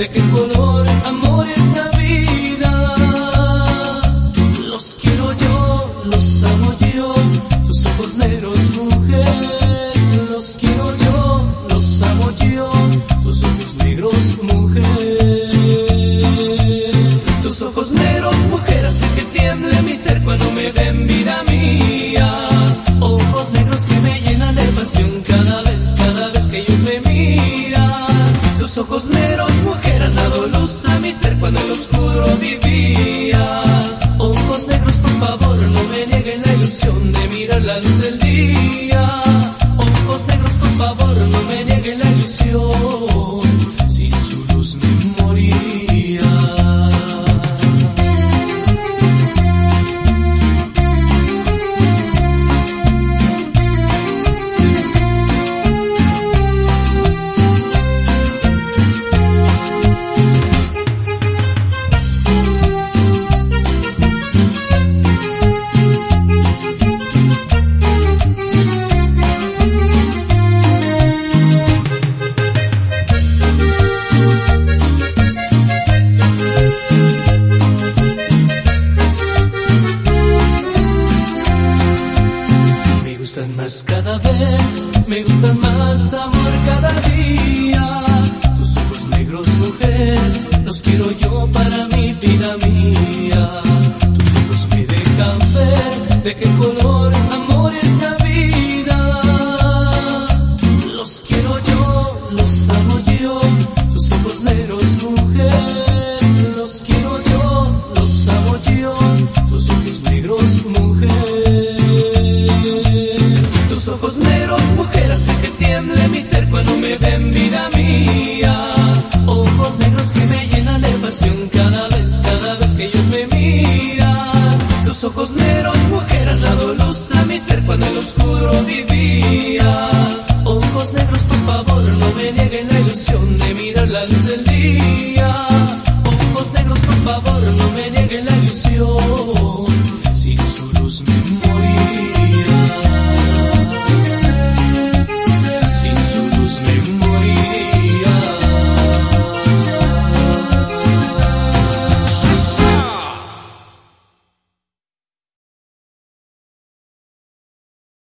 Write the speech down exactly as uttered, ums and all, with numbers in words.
de qué color amor es la vida. Los quiero yo, los amo yo, tus ojos negros, mujer. Los quiero yo, los amo yo, tus ojos negros, mujer. Tus ojos negros, mujer, hacen que tiemble mi ser cuando me ven, vida mía. Ojos negros que me llenan de pasión cada vez, cada vez que ellos me miran. Tus ojos negros, mujer, han dado luz a mi ser cuando en lo oscuro vivía. Ojos negros, por favor, no me nieguen la ilusión de mirar la luz del día. Ojos negros, por favor, no me nieguen la ilusión, sin su luz me moriría. Me gustan más cada vez, me gustan más, amor, cada día. Tus ojos negros, mujer, los quiero yo para mi vida mía. Tus ojos me dejan ver de qué color amor es la vida. Los quiero yo, los amo yo, tus ojos negros, mujer. Los quiero yo, los amo yo, tus ojos negros, mujer. Tus ojos negros, mujer, hacen que tiemble mi ser cuando me ven, vida mía. Ojos negros que me llenan de pasión cada vez, cada vez que ellos me miran. Tus ojos negros, mujer, han dado luz a mi ser cuando en lo oscuro vivía. Ojos negros, por favor, no me nieguen la ilusión de mirar la luz del día. Ojos negros, por favor, no me nieguen la ilusión.